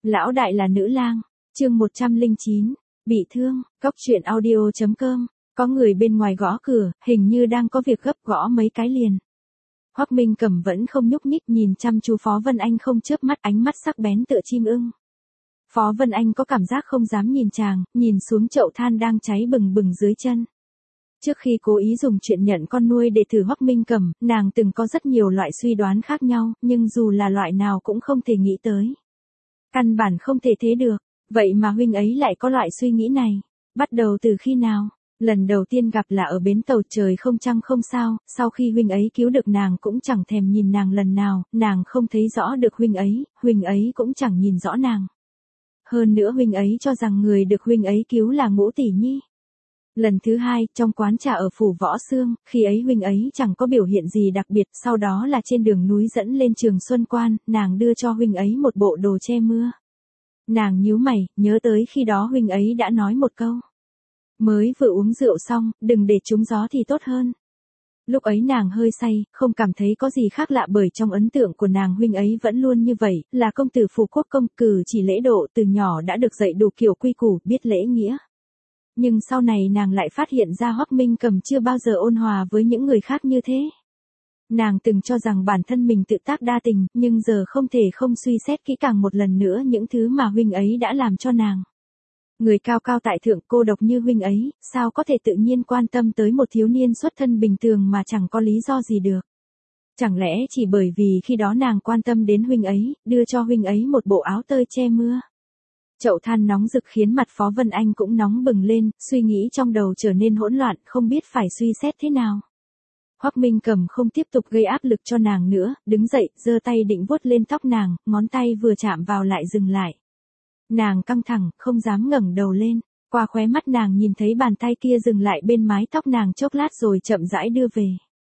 Lão đại là nữ lang, chương 109, bị thương, cóc truyện audio.com, có người bên ngoài gõ cửa, hình như đang có việc gấp gõ mấy cái liền. Hoắc Minh Cầm vẫn không nhúc nhích nhìn chăm chú Phó Vân Anh không chớp mắt, ánh mắt sắc bén tựa chim ưng. Phó Vân Anh có cảm giác không dám nhìn chàng, nhìn xuống chậu than đang cháy bừng bừng dưới chân. Trước khi cố ý dùng chuyện nhận con nuôi để thử Hoắc Minh Cầm, nàng từng có rất nhiều loại suy đoán khác nhau, nhưng dù là loại nào cũng không thể nghĩ tới. Căn bản không thể thế được, vậy mà huynh ấy lại có loại suy nghĩ này. Bắt đầu từ khi nào? Lần đầu tiên gặp là ở bến tàu Trời Không Trăng Không Sao, sau khi huynh ấy cứu được nàng cũng chẳng thèm nhìn nàng lần nào, nàng không thấy rõ được huynh ấy cũng chẳng nhìn rõ nàng. Hơn nữa huynh ấy cho rằng người được huynh ấy cứu là Ngũ Tỷ Nhi. Lần thứ hai, trong quán trà ở phủ Võ Xương, khi ấy huynh ấy chẳng có biểu hiện gì đặc biệt, sau đó là trên đường núi dẫn lên Trường Xuân Quan, nàng đưa cho huynh ấy một bộ đồ che mưa. Nàng nhíu mày, nhớ tới khi đó huynh ấy đã nói một câu. Mới vừa uống rượu xong, đừng để trúng gió thì tốt hơn. Lúc ấy nàng hơi say, không cảm thấy có gì khác lạ bởi trong ấn tượng của nàng huynh ấy vẫn luôn như vậy, là công tử phù quốc công, cử chỉ lễ độ từ nhỏ đã được dạy đủ kiểu quy củ, biết lễ nghĩa. Nhưng sau này nàng lại phát hiện ra Hoắc Minh Cầm chưa bao giờ ôn hòa với những người khác như thế. Nàng từng cho rằng bản thân mình tự tác đa tình, nhưng giờ không thể không suy xét kỹ càng một lần nữa những thứ mà huynh ấy đã làm cho nàng. Người cao cao tại thượng cô độc như huynh ấy, sao có thể tự nhiên quan tâm tới một thiếu niên xuất thân bình thường mà chẳng có lý do gì được. Chẳng lẽ chỉ bởi vì khi đó nàng quan tâm đến huynh ấy, đưa cho huynh ấy một bộ áo tơi che mưa. Chậu than nóng rực khiến mặt Phó Vân Anh cũng nóng bừng lên, suy nghĩ trong đầu trở nên hỗn loạn, không biết phải suy xét thế nào. Hoắc Minh Cầm không tiếp tục gây áp lực cho nàng nữa, đứng dậy, giơ tay định vuốt lên tóc nàng, ngón tay vừa chạm vào lại dừng lại. Nàng căng thẳng, không dám ngẩng đầu lên, qua khóe mắt nàng nhìn thấy bàn tay kia dừng lại bên mái tóc nàng chốc lát rồi chậm rãi đưa về.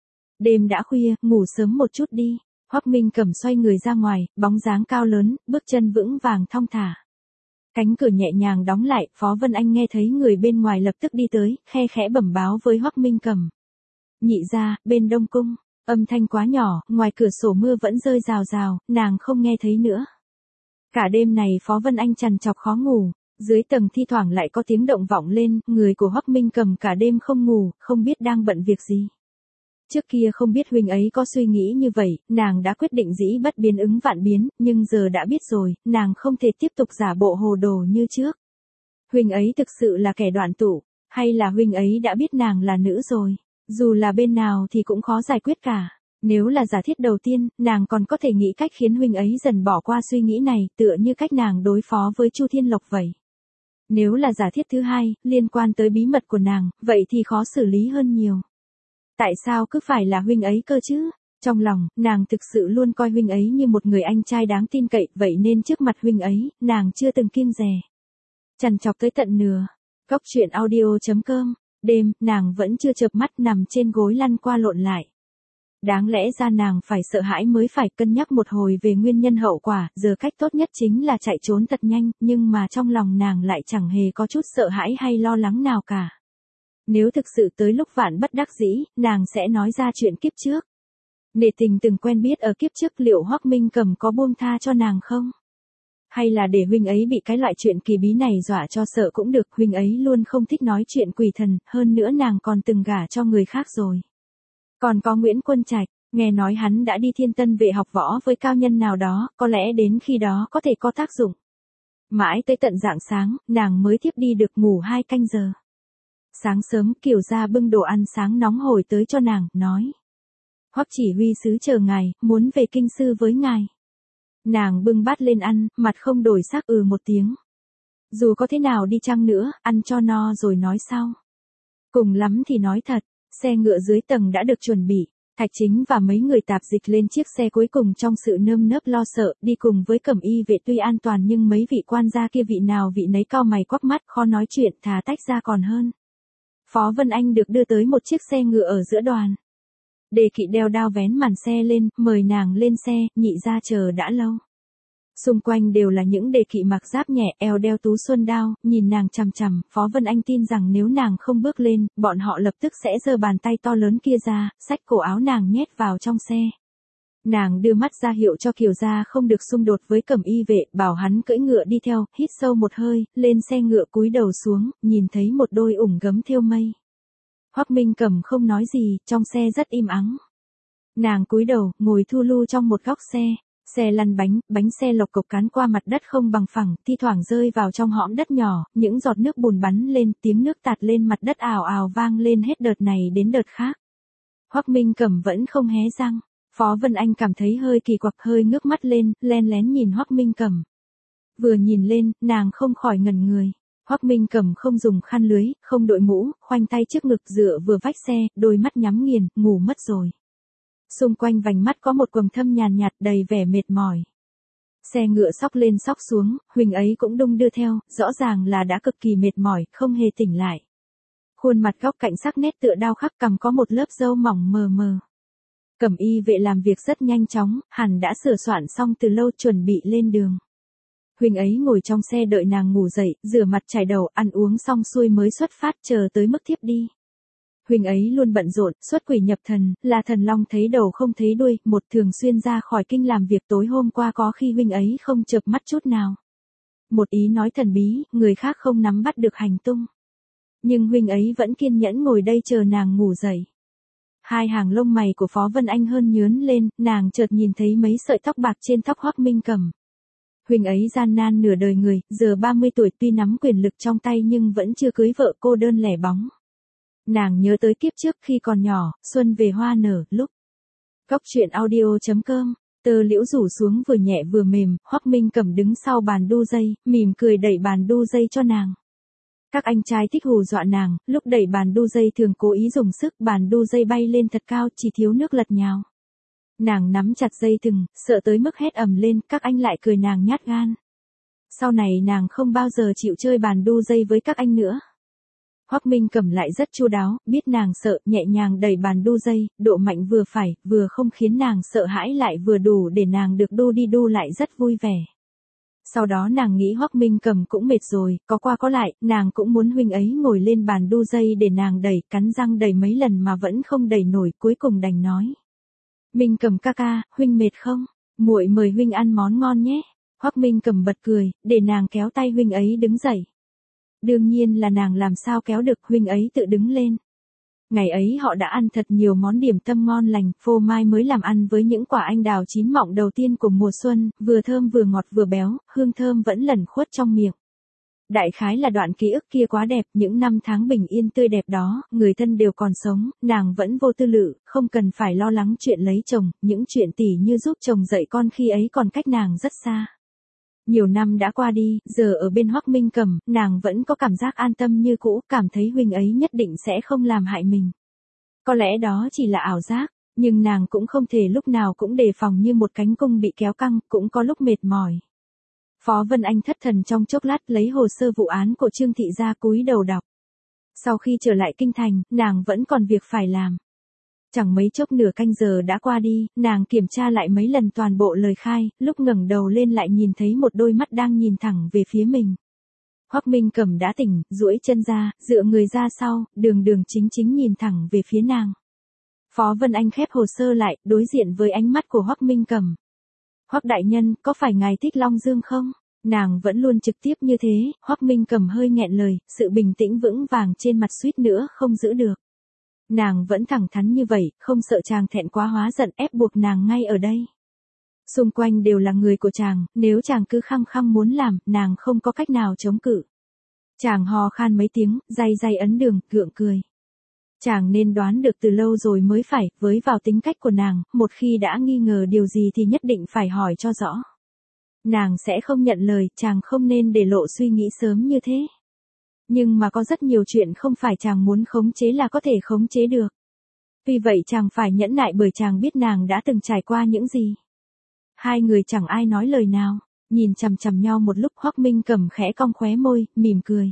Đêm đã khuya, ngủ sớm một chút đi. Hoắc Minh Cầm xoay người ra ngoài, bóng dáng cao lớn, bước chân vững vàng thong thả. Cánh cửa nhẹ nhàng đóng lại, Phó Vân Anh nghe thấy người bên ngoài lập tức đi tới, khe khẽ bẩm báo với Hoắc Minh Cầm. Nhị gia, bên Đông Cung, âm thanh quá nhỏ, ngoài cửa sổ mưa vẫn rơi rào rào, nàng không nghe thấy nữa. Cả đêm này Phó Vân Anh trằn trọc khó ngủ, dưới tầng thi thoảng lại có tiếng động vọng lên, người của Hoắc Minh Cầm cả đêm không ngủ, không biết đang bận việc gì. Trước kia không biết huynh ấy có suy nghĩ như vậy, nàng đã quyết định dĩ bất biến ứng vạn biến, nhưng giờ đã biết rồi, nàng không thể tiếp tục giả bộ hồ đồ như trước. Huynh ấy thực sự là kẻ đoạn tụ, hay là huynh ấy đã biết nàng là nữ rồi, dù là bên nào thì cũng khó giải quyết cả. Nếu là giả thiết đầu tiên, nàng còn có thể nghĩ cách khiến huynh ấy dần bỏ qua suy nghĩ này, tựa như cách nàng đối phó với Chu Thiên Lộc vậy. Nếu là giả thiết thứ hai, liên quan tới bí mật của nàng, vậy thì khó xử lý hơn nhiều. Tại sao cứ phải là huynh ấy cơ chứ? Trong lòng, nàng thực sự luôn coi huynh ấy như một người anh trai đáng tin cậy, vậy nên trước mặt huynh ấy, nàng chưa từng kiêng dè. Trằn trọc tới tận nửa. Cóc truyện audio.com, đêm, nàng vẫn chưa chợp mắt nằm trên gối lăn qua lộn lại. Đáng lẽ ra nàng phải sợ hãi mới phải, cân nhắc một hồi về nguyên nhân hậu quả, giờ cách tốt nhất chính là chạy trốn thật nhanh, nhưng mà trong lòng nàng lại chẳng hề có chút sợ hãi hay lo lắng nào cả. Nếu thực sự tới lúc vạn bất đắc dĩ, nàng sẽ nói ra chuyện kiếp trước. Nể tình từng quen biết ở kiếp trước, liệu Hoắc Minh Cầm có buông tha cho nàng không? Hay là để huynh ấy bị cái loại chuyện kỳ bí này dọa cho sợ cũng được, huynh ấy luôn không thích nói chuyện quỷ thần, hơn nữa nàng còn từng gả cho người khác rồi. Còn có Nguyễn Quân Trạch, nghe nói hắn đã đi Thiên Tân Vệ học võ với cao nhân nào đó, có lẽ đến khi đó có thể có tác dụng. Mãi tới tận rạng sáng, nàng mới tiếp đi được, ngủ 2 canh giờ. Sáng sớm, Kiều gia bưng đồ ăn sáng nóng hổi tới cho nàng, nói. Hoắc chỉ huy sứ chờ ngài, muốn về kinh sư với ngài. Nàng bưng bát lên ăn, mặt không đổi sắc, một tiếng. Dù có thế nào đi chăng nữa, ăn cho no rồi nói sau. Cùng lắm thì nói thật, xe ngựa dưới tầng đã được chuẩn bị. Thạch Chính và mấy người tạp dịch lên chiếc xe cuối cùng trong sự nơm nớp lo sợ, đi cùng với cẩm y vệ tuy an toàn nhưng mấy vị quan gia kia vị nào vị nấy cau mày quắc mắt, khó nói chuyện, thà tách ra còn hơn. Phó Vân Anh được đưa tới một chiếc xe ngựa ở giữa đoàn. Đề kỵ đeo đao vén màn xe lên, mời nàng lên xe, nhị gia chờ đã lâu. Xung quanh đều là những đề kỵ mặc giáp nhẹ, eo đeo tú xuân đao, nhìn nàng chằm chằm, Phó Vân Anh tin rằng nếu nàng không bước lên, bọn họ lập tức sẽ giơ bàn tay to lớn kia ra, xách cổ áo nàng nhét vào trong xe. Nàng đưa mắt ra hiệu cho Kiều gia không được xung đột với Cẩm Y vệ, bảo hắn cưỡi ngựa đi theo, hít sâu một hơi, lên xe ngựa cúi đầu xuống, nhìn thấy một đôi ủng gấm thêu mây. Hoắc Minh Cẩm không nói gì, trong xe rất im ắng. Nàng cúi đầu, ngồi thu lu trong một góc xe. Xe lăn bánh xe lộc cộc cán qua mặt đất không bằng phẳng, thi thoảng rơi vào trong hõm đất nhỏ, những giọt nước bùn bắn lên, tiếng nước tạt lên mặt đất ào ào vang lên hết đợt này đến đợt khác. Hoắc Minh Cẩm vẫn không hé răng. Phó Vân Anh cảm thấy hơi kỳ quặc, hơi ngước mắt lên, len lén nhìn Hoắc Minh Cẩm. Vừa nhìn lên, nàng không khỏi ngẩn người. Hoắc Minh Cẩm không dùng khăn lưới, không đội mũ, khoanh tay trước ngực dựa vừa vách xe, đôi mắt nhắm nghiền, ngủ mất rồi. Xung quanh vành mắt có một quầng thâm nhàn nhạt đầy vẻ mệt mỏi. Xe ngựa xóc lên xóc xuống, Huỳnh ấy cũng đung đưa theo, rõ ràng là đã cực kỳ mệt mỏi, không hề tỉnh lại. Khuôn mặt góc cạnh sắc nét tựa đao khắc, cằm có một lớp râu mỏng mờ mờ. Cẩm Y vệ làm việc rất nhanh chóng, hẳn đã sửa soạn xong từ lâu chuẩn bị lên đường. Huỳnh ấy ngồi trong xe đợi nàng ngủ dậy, rửa mặt chải đầu, ăn uống xong xuôi mới xuất phát, chờ tới mức thiếp đi. Huỳnh ấy luôn bận rộn, xuất quỷ nhập thần, là thần long thấy đầu không thấy đuôi, một thường xuyên ra khỏi kinh làm việc tối hôm qua có khi huynh ấy không chợp mắt chút nào. Một ý nói thần bí, người khác không nắm bắt được hành tung. Nhưng huynh ấy vẫn kiên nhẫn ngồi đây chờ nàng ngủ dậy. Hai hàng lông mày của Phó Vân Anh hơn nhướn lên, nàng chợt nhìn thấy mấy sợi tóc bạc trên tóc Hoắc Minh Cẩm. Huỳnh ấy gian nan nửa đời người, giờ 30 tuổi tuy nắm quyền lực trong tay nhưng vẫn chưa cưới vợ, cô đơn lẻ bóng. Nàng nhớ tới kiếp trước khi còn nhỏ, xuân về hoa nở, lúc. Góc truyện audio.com, tơ liễu rủ xuống vừa nhẹ vừa mềm, Hoắc Minh Cẩm đứng sau bàn đu dây, mỉm cười đẩy bàn đu dây cho nàng. Các anh trai thích hù dọa nàng, lúc đẩy bàn đu dây thường cố ý dùng sức, bàn đu dây bay lên thật cao, chỉ thiếu nước lật nhào. Nàng nắm chặt dây thừng, sợ tới mức hét ầm lên, các anh lại cười nàng nhát gan. Sau này nàng không bao giờ chịu chơi bàn đu dây với các anh nữa. Hoắc Minh Cẩm lại rất chu đáo, biết nàng sợ, nhẹ nhàng đẩy bàn đu dây, độ mạnh vừa phải, vừa không khiến nàng sợ hãi lại vừa đủ để nàng được đu đi đu lại rất vui vẻ. Sau đó nàng nghĩ Hoắc Minh Cẩm cũng mệt rồi, có qua có lại, nàng cũng muốn huynh ấy ngồi lên bàn đu dây để nàng đẩy, cắn răng đẩy mấy lần mà vẫn không đẩy nổi, cuối cùng đành nói. Minh Cẩm ca ca, huynh mệt không? Muội mời huynh ăn món ngon nhé. Hoắc Minh Cẩm bật cười, để nàng kéo tay huynh ấy đứng dậy. Đương nhiên là nàng làm sao kéo được, huynh ấy tự đứng lên. Ngày ấy họ đã ăn thật nhiều món điểm tâm ngon lành, phô mai mới làm ăn với những quả anh đào chín mọng đầu tiên của mùa xuân, vừa thơm vừa ngọt vừa béo, hương thơm vẫn lẩn khuất trong miệng. Đại khái là đoạn ký ức kia quá đẹp, những năm tháng bình yên tươi đẹp đó, người thân đều còn sống, nàng vẫn vô tư lự, không cần phải lo lắng chuyện lấy chồng, những chuyện tỉ như giúp chồng dạy con khi ấy còn cách nàng rất xa. Nhiều năm đã qua đi, giờ ở bên Hoắc Minh Cẩm, nàng vẫn có cảm giác an tâm như cũ, cảm thấy huynh ấy nhất định sẽ không làm hại mình. Có lẽ đó chỉ là ảo giác, nhưng nàng cũng không thể lúc nào cũng đề phòng như một cánh cung bị kéo căng, cũng có lúc mệt mỏi. Phó Vân Anh thất thần trong chốc lát lấy hồ sơ vụ án của Trương thị ra cúi đầu đọc. Sau khi trở lại kinh thành, nàng vẫn còn việc phải làm. Chẳng mấy chốc nửa canh giờ đã qua đi, nàng kiểm tra lại mấy lần toàn bộ lời khai, lúc ngẩng đầu lên lại nhìn thấy một đôi mắt đang nhìn thẳng về phía mình. Hoắc Minh Cẩm đã tỉnh, duỗi chân ra, dựa người ra sau, đường đường chính chính nhìn thẳng về phía nàng. Phó Vân Anh khép hồ sơ lại, đối diện với ánh mắt của Hoắc Minh Cẩm. Hoắc đại nhân, có phải ngài thích Long Dương không? Nàng vẫn luôn trực tiếp như thế, Hoắc Minh Cẩm hơi nghẹn lời, sự bình tĩnh vững vàng trên mặt suýt nữa không giữ được. Nàng vẫn thẳng thắn như vậy, không sợ chàng thẹn quá hóa giận ép buộc nàng ngay ở đây. Xung quanh đều là người của chàng, nếu chàng cứ khăng khăng muốn làm, nàng không có cách nào chống cự. Chàng hò khan mấy tiếng, day day ấn đường, gượng cười. Chàng nên đoán được từ lâu rồi mới phải, với vào tính cách của nàng, một khi đã nghi ngờ điều gì thì nhất định phải hỏi cho rõ. Nàng sẽ không nhận lời, chàng không nên để lộ suy nghĩ sớm như thế. Nhưng mà có rất nhiều chuyện không phải chàng muốn khống chế là có thể khống chế được. Vì vậy chàng phải nhẫn nại bởi chàng biết nàng đã từng trải qua những gì. Hai người chẳng ai nói lời nào, nhìn chằm chằm nhau một lúc. Hoắc Minh Cẩm khẽ cong khóe môi, mỉm cười.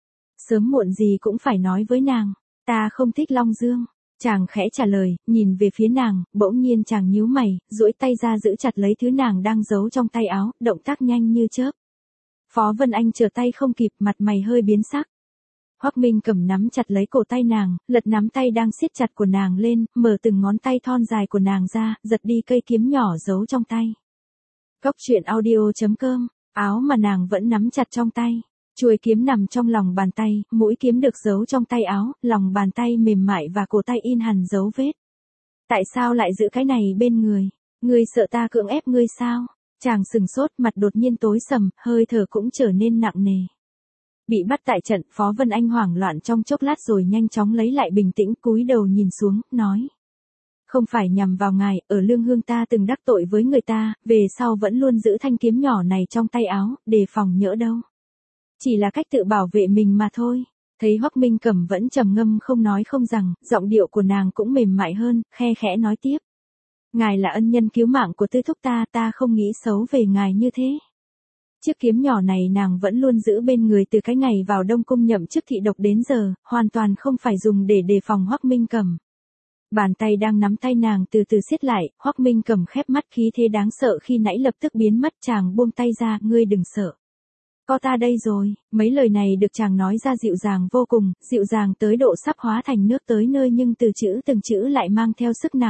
Sớm muộn gì cũng phải nói với nàng, ta không thích Long Dương. Chàng khẽ trả lời, nhìn về phía nàng, bỗng nhiên chàng nhíu mày, duỗi tay ra giữ chặt lấy thứ nàng đang giấu trong tay áo, động tác nhanh như chớp. Phó Vân Anh trở tay không kịp, mặt mày hơi biến sắc. Hoắc Minh Cẩm nắm chặt lấy cổ tay nàng, lật nắm tay đang siết chặt của nàng lên, mở từng ngón tay thon dài của nàng ra, giật đi cây kiếm nhỏ giấu trong tay. Cốc truyện audio.com, áo mà nàng vẫn nắm chặt trong tay. Chuôi kiếm nằm trong lòng bàn tay, mũi kiếm được giấu trong tay áo, lòng bàn tay mềm mại và cổ tay in hằn dấu vết. Tại sao lại giữ cái này bên người? Ngươi sợ ta cưỡng ép ngươi sao? Chàng sừng sốt, mặt đột nhiên tối sầm, hơi thở cũng trở nên nặng nề. Bị bắt tại trận, Phó Vân Anh hoảng loạn trong chốc lát rồi nhanh chóng lấy lại bình tĩnh, cúi đầu nhìn xuống, nói. Không phải nhằm vào ngài, ở Lương Hương ta từng đắc tội với người ta, về sau vẫn luôn giữ thanh kiếm nhỏ này trong tay áo, đề phòng nhỡ đâu. Chỉ là cách tự bảo vệ mình mà thôi. Thấy Hoắc Minh Cẩm vẫn trầm ngâm không nói không rằng, giọng điệu của nàng cũng mềm mại hơn, khe khẽ nói tiếp. Ngài là ân nhân cứu mạng của tư thúc ta không nghĩ xấu về ngài như thế. Chiếc kiếm nhỏ này nàng vẫn luôn giữ bên người từ cái ngày vào Đông Cung nhậm chức thị độc đến giờ, hoàn toàn không phải dùng để đề phòng Hoắc Minh Cẩm. Bàn tay đang nắm tay nàng từ từ siết lại, Hoắc Minh Cẩm khép mắt, khí thế đáng sợ khi nãy lập tức biến mất. Chàng buông tay ra, ngươi đừng sợ. Có ta đây rồi. Mấy lời này được chàng nói ra dịu dàng vô cùng, dịu dàng tới độ sắp hóa thành nước tới nơi, nhưng từ chữ từng chữ lại mang theo sức nặng.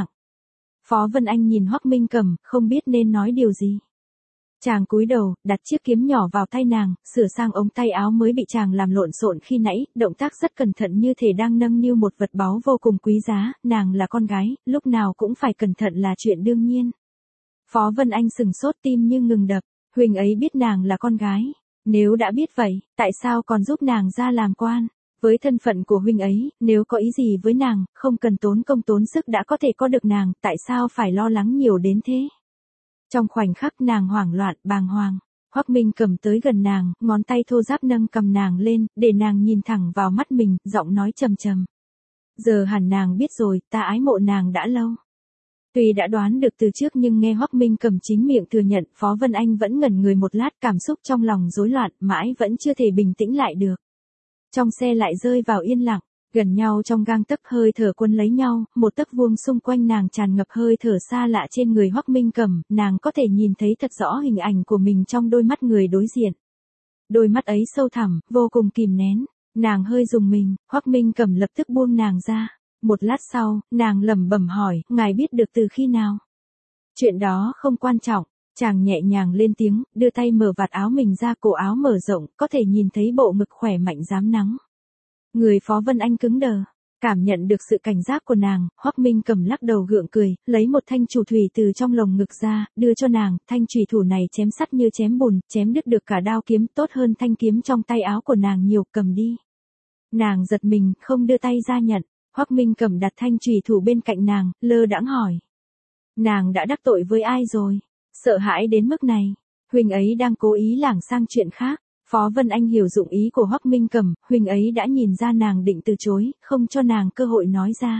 Phó Vân Anh nhìn Hoắc Minh Cẩm, không biết nên nói điều gì. Chàng cúi đầu, đặt chiếc kiếm nhỏ vào tay nàng, sửa sang ống tay áo mới bị chàng làm lộn xộn khi nãy, động tác rất cẩn thận như thể đang nâng niu một vật báu vô cùng quý giá. Nàng là con gái, lúc nào cũng phải cẩn thận là chuyện đương nhiên. Phó Vân Anh sừng sốt, tim như ngừng đập. Huynh ấy biết nàng là con gái. Nếu đã biết vậy, tại sao còn giúp nàng ra làm quan? Với thân phận của huynh ấy, nếu có ý gì với nàng, không cần tốn công tốn sức đã có thể có được nàng, tại sao phải lo lắng nhiều đến thế? Trong khoảnh khắc nàng hoảng loạn, bàng hoàng, Hoắc Minh Cẩm tới gần nàng, ngón tay thô ráp nâng cầm nàng lên, để nàng nhìn thẳng vào mắt mình, giọng nói trầm trầm. Giờ hẳn nàng biết rồi, ta ái mộ nàng đã lâu. Tuy đã đoán được từ trước nhưng nghe Hoắc Minh Cẩm chính miệng thừa nhận, Phó Vân Anh vẫn ngẩn người một lát, cảm xúc trong lòng rối loạn, mãi vẫn chưa thể bình tĩnh lại được. Trong xe lại rơi vào yên lặng, gần nhau trong gang tấc, hơi thở quân lấy nhau, một tấc vuông xung quanh nàng tràn ngập hơi thở xa lạ trên người Hoắc Minh Cẩm, nàng có thể nhìn thấy thật rõ hình ảnh của mình trong đôi mắt người đối diện. Đôi mắt ấy sâu thẳm, vô cùng kìm nén, nàng hơi rùng mình, Hoắc Minh Cẩm lập tức buông nàng ra. Một lát sau, nàng lẩm bẩm hỏi, ngài biết được từ khi nào? Chuyện đó không quan trọng. Chàng nhẹ nhàng lên tiếng, đưa tay mở vạt áo mình ra, cổ áo mở rộng, có thể nhìn thấy bộ ngực khỏe mạnh rám nắng. Người Phó Vân Anh cứng đờ, cảm nhận được sự cảnh giác của nàng, Hoắc Minh Cẩm lắc đầu gượng cười, lấy một thanh chùy thủy từ trong lồng ngực ra, đưa cho nàng. Thanh chùy thủ này chém sắt như chém bùn, chém đứt được cả đao kiếm, tốt hơn thanh kiếm trong tay áo của nàng nhiều, cầm đi. Nàng giật mình, không đưa tay ra nhận. Hoắc Minh Cẩm đặt thanh chùy thủ bên cạnh nàng, lơ đãng hỏi. Nàng đã đắc tội với ai rồi? Sợ hãi đến mức này. Huynh ấy đang cố ý lảng sang chuyện khác. Phó Vân Anh hiểu dụng ý của Hoắc Minh Cẩm, huynh ấy đã nhìn ra nàng định từ chối, không cho nàng cơ hội nói ra.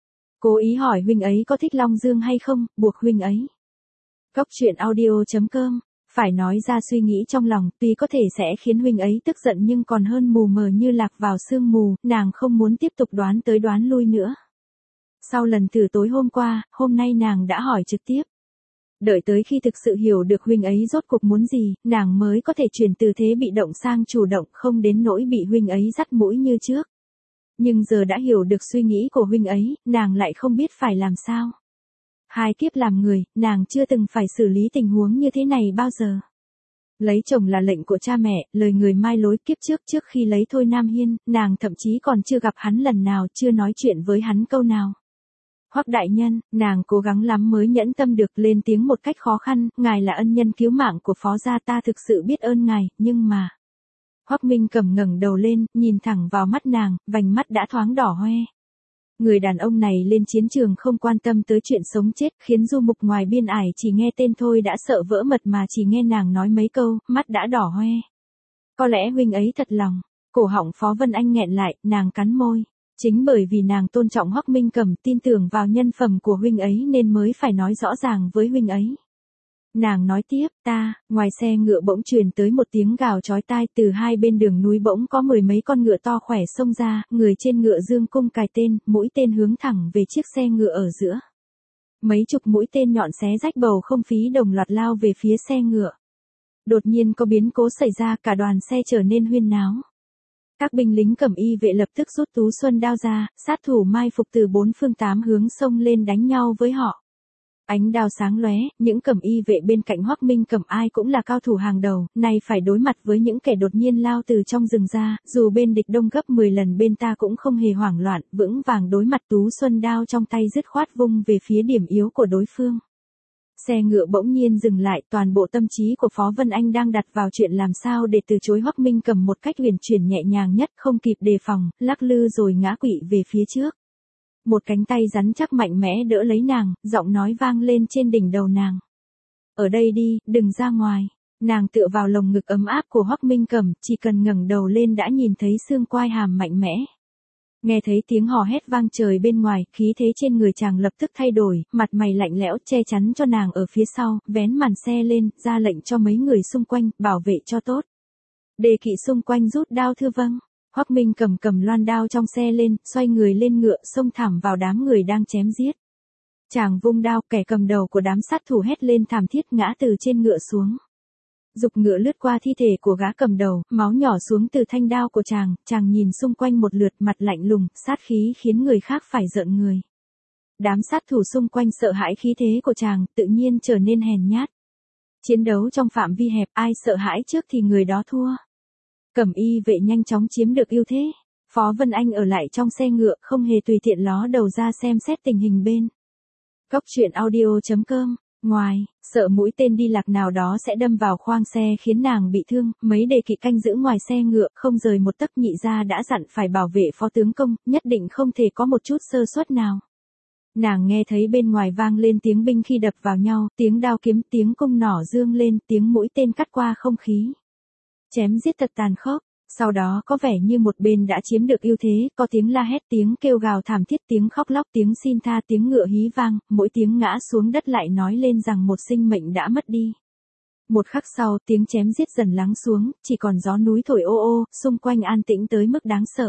Cố ý hỏi huynh ấy có thích Long Dương hay không, buộc huynh ấy. Cốc truyện audio.com, phải nói ra suy nghĩ trong lòng, tuy có thể sẽ khiến huynh ấy tức giận nhưng còn hơn mù mờ như lạc vào sương mù, nàng không muốn tiếp tục đoán tới đoán lui nữa. Sau lần thử tối hôm qua, hôm nay nàng đã hỏi trực tiếp. Đợi tới khi thực sự hiểu được huynh ấy rốt cuộc muốn gì, nàng mới có thể chuyển từ thế bị động sang chủ động, không đến nỗi bị huynh ấy dắt mũi như trước. Nhưng giờ đã hiểu được suy nghĩ của huynh ấy, nàng lại không biết phải làm sao. Hai kiếp làm người, nàng chưa từng phải xử lý tình huống như thế này bao giờ. Lấy chồng là lệnh của cha mẹ, lời người mai lối. Kiếp trước khi lấy Thôi Nam Hiên, nàng thậm chí còn chưa gặp hắn lần nào, chưa nói chuyện với hắn câu nào. Hoắc đại nhân, nàng cố gắng lắm mới nhẫn tâm được lên tiếng một cách khó khăn, ngài là ân nhân cứu mạng của Phó gia, ta thực sự biết ơn ngài, nhưng mà. Hoắc Minh Cẩm ngẩng đầu lên, nhìn thẳng vào mắt nàng, vành mắt đã thoáng đỏ hoe. Người đàn ông này lên chiến trường không quan tâm tới chuyện sống chết, khiến Du Mục ngoài biên ải chỉ nghe tên thôi đã sợ vỡ mật, mà chỉ nghe nàng nói mấy câu, mắt đã đỏ hoe. Có lẽ huynh ấy thật lòng. Cổ họng Phó Vân Anh nghẹn lại, nàng cắn môi. Chính bởi vì nàng tôn trọng Hoắc Minh Cẩm, tin tưởng vào nhân phẩm của huynh ấy nên mới phải nói rõ ràng với huynh ấy. Nàng nói tiếp, ngoài xe ngựa bỗng truyền tới một tiếng gào chói tai, từ hai bên đường núi bỗng có 10 mấy con ngựa to khỏe xông ra, người trên ngựa dương cung cài tên, mũi tên hướng thẳng về chiếc xe ngựa ở giữa. Mấy chục mũi tên nhọn xé rách bầu không khí, đồng loạt lao về phía xe ngựa. Đột nhiên có biến cố xảy ra, cả đoàn xe trở nên huyên náo. Các binh lính cẩm y vệ lập tức rút tú xuân đao ra, sát thủ mai phục từ bốn phương tám hướng xông lên đánh nhau với họ. Ánh đao sáng lóe, những cẩm y vệ bên cạnh Hoắc Minh Cẩm ai cũng là cao thủ hàng đầu, nay phải đối mặt với những kẻ đột nhiên lao từ trong rừng ra, dù bên địch đông gấp 10 lần bên ta cũng không hề hoảng loạn, vững vàng đối mặt tú xuân đao trong tay dứt khoát vung về phía điểm yếu của đối phương. Xe ngựa bỗng nhiên dừng lại, toàn bộ tâm trí của Phó Vân Anh đang đặt vào chuyện làm sao để từ chối Hoắc Minh Cẩm một cách huyền chuyển nhẹ nhàng nhất, không kịp đề phòng, lắc lư rồi ngã quỵ về phía trước. Một cánh tay rắn chắc mạnh mẽ đỡ lấy nàng, giọng nói vang lên trên đỉnh đầu nàng. Ở đây đi, đừng ra ngoài. Nàng tựa vào lồng ngực ấm áp của Hoắc Minh Cẩm, chỉ cần ngẩng đầu lên đã nhìn thấy xương quai hàm mạnh mẽ. Nghe thấy tiếng hò hét vang trời bên ngoài, khí thế trên người chàng lập tức thay đổi, mặt mày lạnh lẽo che chắn cho nàng ở phía sau, vén màn xe lên, ra lệnh cho mấy người xung quanh, bảo vệ cho tốt. Đề kỵ xung quanh rút đao thưa vâng. Hoắc Minh cầm loan đao trong xe lên, xoay người lên ngựa, xông thẳng vào đám người đang chém giết. Chàng vung đao, kẻ cầm đầu của đám sát thủ hét lên thảm thiết ngã từ trên ngựa xuống. Dục ngựa lướt qua thi thể của gã cầm đầu, máu nhỏ xuống từ thanh đao của chàng nhìn xung quanh một lượt, mặt lạnh lùng, sát khí khiến người khác phải rợn người. Đám sát thủ xung quanh sợ hãi khí thế của chàng, tự nhiên trở nên hèn nhát. Chiến đấu trong phạm vi hẹp, ai sợ hãi trước thì người đó thua. Cẩm y vệ nhanh chóng chiếm được ưu thế. Phó Vân Anh ở lại trong xe ngựa, không hề tùy tiện ló đầu ra xem xét tình hình bên. Cóc truyện audio.com. Ngoài, sợ mũi tên đi lạc nào đó sẽ đâm vào khoang xe khiến nàng bị thương, mấy đề kỵ canh giữ ngoài xe ngựa không rời một tấc, nhị gia đã dặn phải bảo vệ phó tướng công, nhất định không thể có một chút sơ suất nào. Nàng nghe thấy bên ngoài vang lên tiếng binh khi đập vào nhau, tiếng đao kiếm, tiếng cung nỏ dương lên, tiếng mũi tên cắt qua không khí. Chém giết thật tàn khốc, sau đó có vẻ như một bên đã chiếm được ưu thế, có tiếng la hét, tiếng kêu gào thảm thiết, tiếng khóc lóc, tiếng xin tha, tiếng ngựa hí vang, mỗi tiếng ngã xuống đất lại nói lên rằng một sinh mệnh đã mất đi. Một khắc sau, tiếng chém giết dần lắng xuống, chỉ còn gió núi thổi ô ô, xung quanh an tĩnh tới mức đáng sợ.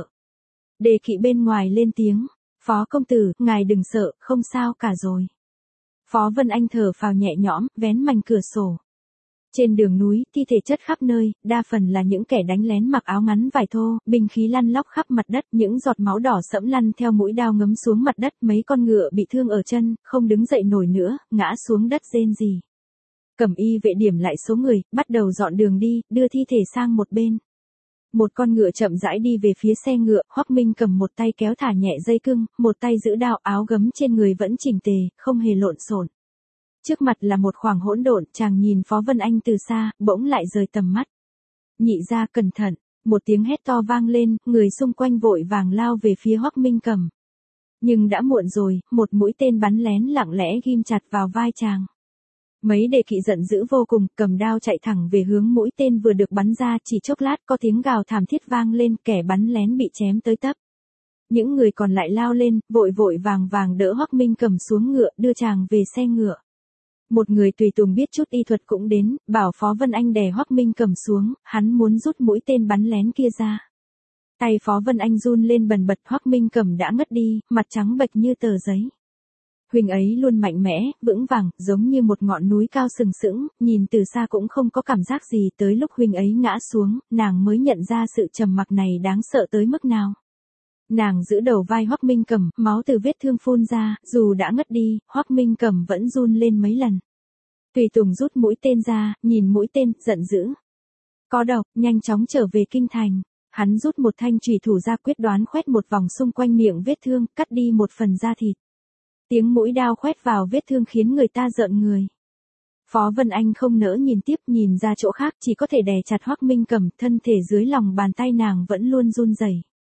Đề kỵ bên ngoài lên tiếng, Phó công tử, ngài đừng sợ, không sao cả rồi. Phó Vân Anh thở phào nhẹ nhõm, vén mành cửa sổ. Trên đường núi, thi thể chất khắp nơi, đa phần là những kẻ đánh lén mặc áo ngắn vải thô, binh khí lăn lóc khắp mặt đất, những giọt máu đỏ sẫm lăn theo mũi đao ngấm xuống mặt đất, mấy con ngựa bị thương ở chân, không đứng dậy nổi nữa, ngã xuống đất rên rỉ. Cẩm y vệ điểm lại số người, bắt đầu dọn đường đi, đưa thi thể sang một bên. Một con ngựa chậm rãi đi về phía xe ngựa, Hoắc Minh cầm một tay kéo thả nhẹ dây cưng, một tay giữ đao, áo gấm trên người vẫn chỉnh tề, không hề lộn xộn. Trước mặt là một khoảng hỗn độn, chàng nhìn Phó Vân Anh từ xa, bỗng lại rời tầm mắt. Nhị gia cẩn thận, một tiếng hét to vang lên, người xung quanh vội vàng lao về phía Hoắc Minh Cầm. Nhưng đã muộn rồi, một mũi tên bắn lén lặng lẽ ghim chặt vào vai chàng. Mấy đề kỵ giận dữ vô cùng, cầm đao chạy thẳng về hướng mũi tên vừa được bắn ra, chỉ chốc lát có tiếng gào thảm thiết vang lên, kẻ bắn lén bị chém tới tấp. Những người còn lại lao lên, vội vàng đỡ Hoắc Minh Cầm xuống ngựa, đưa chàng về xe ngựa. Một người tùy tùng biết chút y thuật cũng đến, bảo Phó Vân Anh đè Hoắc Minh Cầm xuống, hắn muốn rút mũi tên bắn lén kia ra. Tay Phó Vân Anh run lên bần bật, Hoắc Minh Cầm đã ngất đi, mặt trắng bệch như tờ giấy. Huynh ấy luôn mạnh mẽ, vững vàng, giống như một ngọn núi cao sừng sững, nhìn từ xa cũng không có cảm giác gì, tới lúc huynh ấy ngã xuống, nàng mới nhận ra sự trầm mặc này đáng sợ tới mức nào. Nàng giữ đầu vai Hoắc Minh Cầm, máu từ vết thương phun ra, dù đã ngất đi, Hoắc Minh Cầm vẫn run lên mấy lần. Tùy tùng rút mũi tên ra, nhìn mũi tên, giận dữ. Có độc, nhanh chóng trở về kinh thành. Hắn rút một thanh chùy thủ ra, quyết đoán khoét một vòng xung quanh miệng vết thương, cắt đi một phần da thịt. Tiếng mũi đao khoét vào vết thương khiến người ta rợn người. Phó Vân Anh không nỡ nhìn tiếp, nhìn ra chỗ khác, chỉ có thể đè chặt Hoắc Minh Cầm, thân thể dưới lòng bàn tay nàng vẫn luôn run rẩy.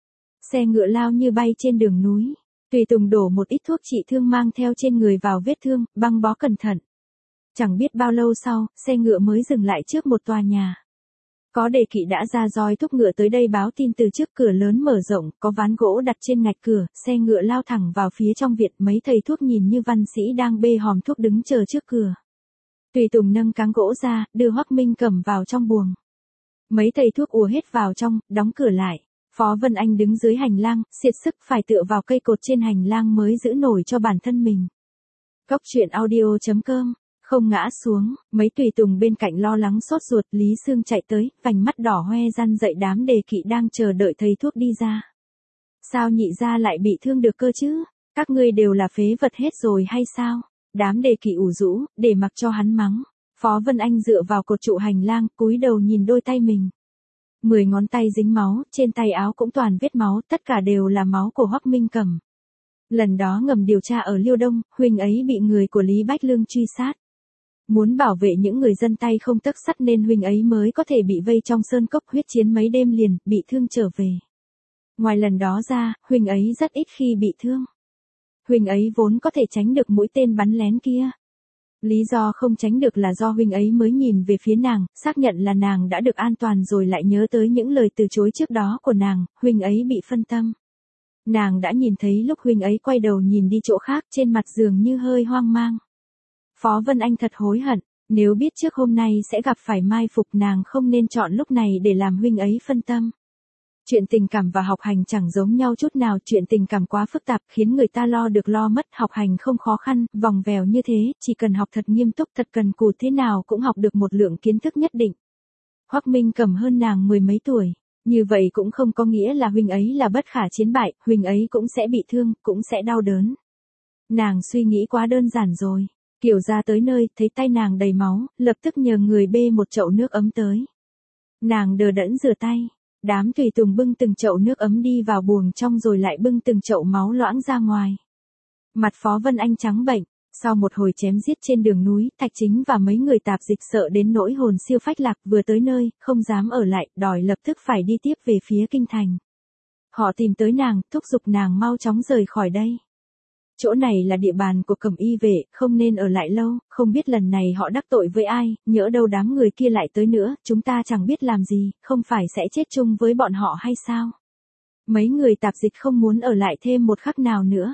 Xe ngựa lao như bay trên đường núi. Tùy tùng đổ một ít thuốc trị thương mang theo trên người vào vết thương, băng bó cẩn thận. Chẳng biết bao lâu sau, xe ngựa mới dừng lại trước một tòa nhà. Có đề kỵ đã ra roi thúc ngựa tới đây báo tin từ trước cửa lớn mở rộng, có ván gỗ đặt trên ngạch cửa, xe ngựa lao thẳng vào phía trong viện, mấy thầy thuốc nhìn như văn sĩ đang bê hòm thuốc đứng chờ trước cửa. Tùy tùng nâng cáng gỗ ra, đưa Hoắc Minh Cầm vào trong buồng. Mấy thầy thuốc ùa hết vào trong, đóng cửa lại. Phó Vân Anh đứng dưới hành lang, siết sức phải tựa vào cây cột trên hành lang mới giữ nổi cho bản thân mình. Cóc truyện audio.com Không ngã xuống, mấy tùy tùng bên cạnh lo lắng sốt ruột, Lý Sương chạy tới, vành mắt đỏ hoe răn dậy đám đề kỵ đang chờ đợi thầy thuốc đi ra. Sao nhị gia lại bị thương được cơ chứ? Các ngươi đều là phế vật hết rồi hay sao? Đám đề kỵ ủ rũ, để mặc cho hắn mắng. Phó Vân Anh dựa vào cột trụ hành lang, cúi đầu nhìn đôi tay mình. 10 ngón tay dính máu, trên tay áo cũng toàn vết máu, tất cả đều là máu của Hoắc Minh Cầm. Lần đó ngầm điều tra ở Liêu Đông, huynh ấy bị người của Lý Bách Lương truy sát. Muốn bảo vệ những người dân tay không tấc sắt nên huynh ấy mới có thể bị vây trong sơn cốc huyết chiến mấy đêm liền, bị thương trở về. Ngoài lần đó ra, huynh ấy rất ít khi bị thương. Huynh ấy vốn có thể tránh được mũi tên bắn lén kia. Lý do không tránh được là do huynh ấy mới nhìn về phía nàng, xác nhận là nàng đã được an toàn rồi lại nhớ tới những lời từ chối trước đó của nàng, huynh ấy bị phân tâm. Nàng đã nhìn thấy lúc huynh ấy quay đầu nhìn đi chỗ khác, trên mặt dường như hơi hoang mang. Phó Vân Anh thật hối hận, nếu biết trước hôm nay sẽ gặp phải mai phục nàng không nên chọn lúc này để làm huynh ấy phân tâm. Chuyện tình cảm và học hành chẳng giống nhau chút nào, chuyện tình cảm quá phức tạp khiến người ta lo được lo mất, học hành không khó khăn, vòng vèo như thế, chỉ cần học thật nghiêm túc thật cần cù thế nào cũng học được một lượng kiến thức nhất định. Hoắc Minh Cầm hơn nàng 10 mấy tuổi, như vậy cũng không có nghĩa là huynh ấy là bất khả chiến bại, huynh ấy cũng sẽ bị thương, cũng sẽ đau đớn. Nàng suy nghĩ quá đơn giản rồi. Kiều gia tới nơi, thấy tay nàng đầy máu, lập tức nhờ người bê một chậu nước ấm tới. Nàng đờ đẫn rửa tay. Đám tùy tùng bưng từng chậu nước ấm đi vào buồng trong rồi lại bưng từng chậu máu loãng ra ngoài. Mặt Phó Vân Anh trắng bệnh, sau một hồi chém giết trên đường núi, Thạch Chính và mấy người tạp dịch sợ đến nỗi hồn siêu phách lạc, vừa tới nơi, không dám ở lại, đòi lập tức phải đi tiếp về phía kinh thành. Họ tìm tới nàng, thúc giục nàng mau chóng rời khỏi đây. Chỗ này là địa bàn của Cẩm Y vệ, không nên ở lại lâu, không biết lần này họ đắc tội với ai, nhỡ đâu đám người kia lại tới nữa, chúng ta chẳng biết làm gì, không phải sẽ chết chung với bọn họ hay sao? Mấy người tạp dịch không muốn ở lại thêm một khắc nào nữa.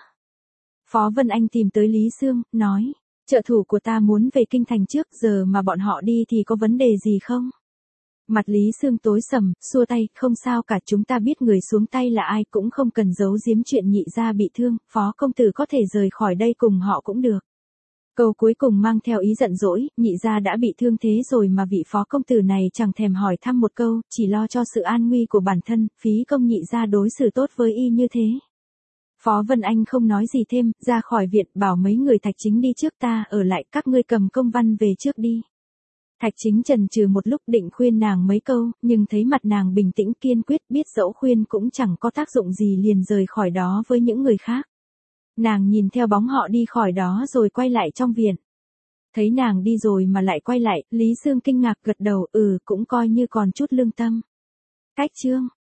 Phó Vân Anh tìm tới Lý Sương, nói, trợ thủ của ta muốn về kinh thành trước giờ mà bọn họ đi thì có vấn đề gì không? Mặt Lý Sương tối sầm, xua tay, không sao cả, chúng ta biết người xuống tay là ai, cũng không cần giấu giếm chuyện nhị gia bị thương, Phó công tử có thể rời khỏi đây cùng họ cũng được. Câu cuối cùng mang theo ý giận dỗi, nhị gia đã bị thương thế rồi mà vị Phó công tử này chẳng thèm hỏi thăm một câu, chỉ lo cho sự an nguy của bản thân, phí công nhị gia đối xử tốt với y như thế. Phó Vân Anh không nói gì thêm, ra khỏi viện, bảo mấy người Thạch Chính đi trước, ta ở lại, các ngươi cầm công văn về trước đi. Thạch Chính chần chừ một lúc định khuyên nàng mấy câu, nhưng thấy mặt nàng bình tĩnh kiên quyết, biết dẫu khuyên cũng chẳng có tác dụng gì, liền rời khỏi đó với những người khác. Nàng nhìn theo bóng họ đi khỏi đó rồi quay lại trong viện. Thấy nàng đi rồi mà lại quay lại, Lý Sương kinh ngạc gật đầu, cũng coi như còn chút lương tâm. Cách chương